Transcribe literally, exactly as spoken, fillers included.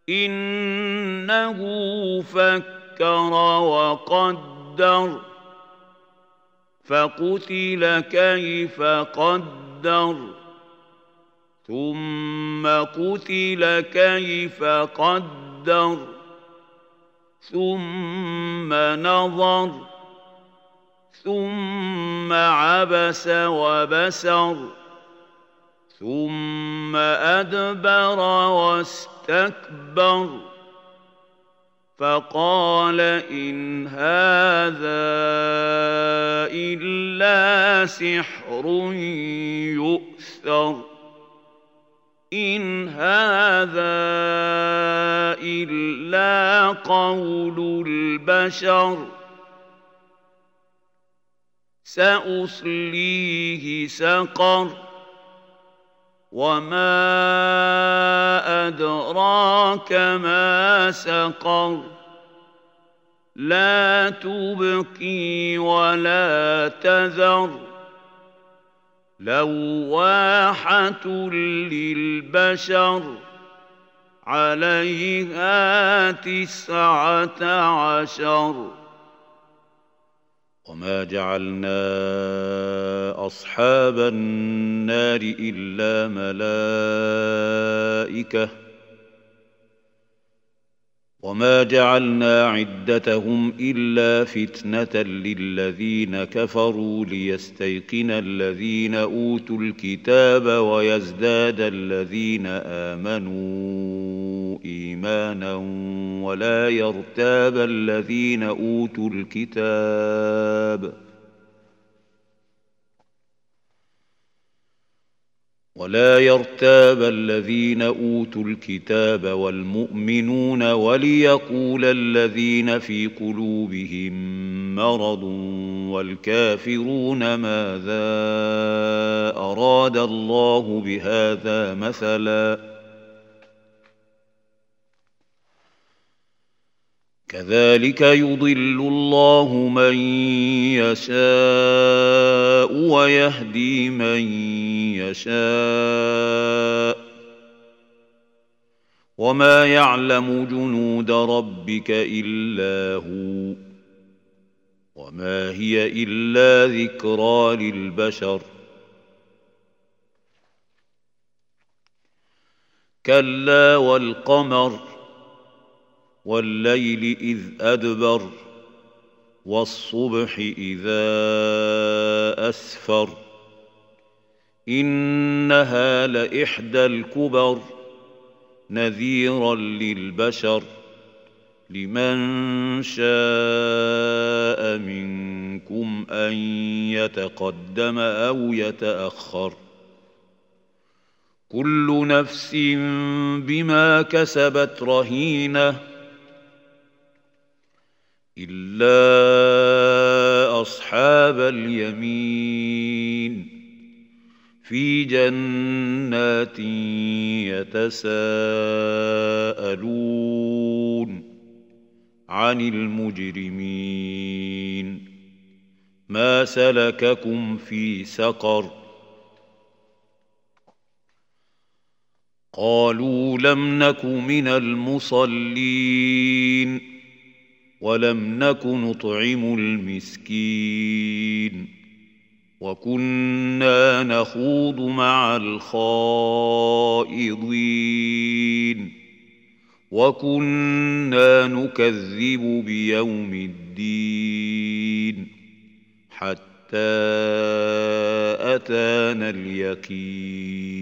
إنه فكر وقدر فقتل كيف قدر ثم قتل كيف قدر ثم نظر ثم عبس وبسر ثم أدبر واستكبر فقال إن هذا إلا سحر يؤثر إن هذا إلا قول البشر سأصليه سقر وما أدراك ما سقر لا تبقي ولا تذر لواحة للبشر عليها تسعة عشر وما جعلنا أصحاب النار إلا ملائكة وما جعلنا عدتهم إلا فتنة للذين كفروا ليستيقن الذين أوتوا الكتاب ويزداد الذين آمنوا إيمانا ولا يرتاب الذين أوتوا الكتاب ولا يرتاب الذين أوتوا الكتاب والمؤمنون وليقول الذين في قلوبهم مرض والكافرون ماذا أراد الله بهذا مثلا كذلك يضل الله من يشاء ويهدي من يشاء وما يعلم جنود ربك إلا هو وما هي إلا ذكرى للبشر كلا والقمر والليل إذ أدبر والصبح إذا أسفر إنها لإحدى الكبر نذيرا للبشر لمن شاء منكم أن يتقدم أو يتأخر كل نفس بما كسبت رهينة إلا أصحاب اليمين في جنات يتساءلون عن المجرمين ما سلككم في سقر قالوا لم نك من المصلين ولم نك نطعم المسكين وكنا نخوض مع الخائضين وكنا نكذب بيوم الدين حتى أتانا اليقين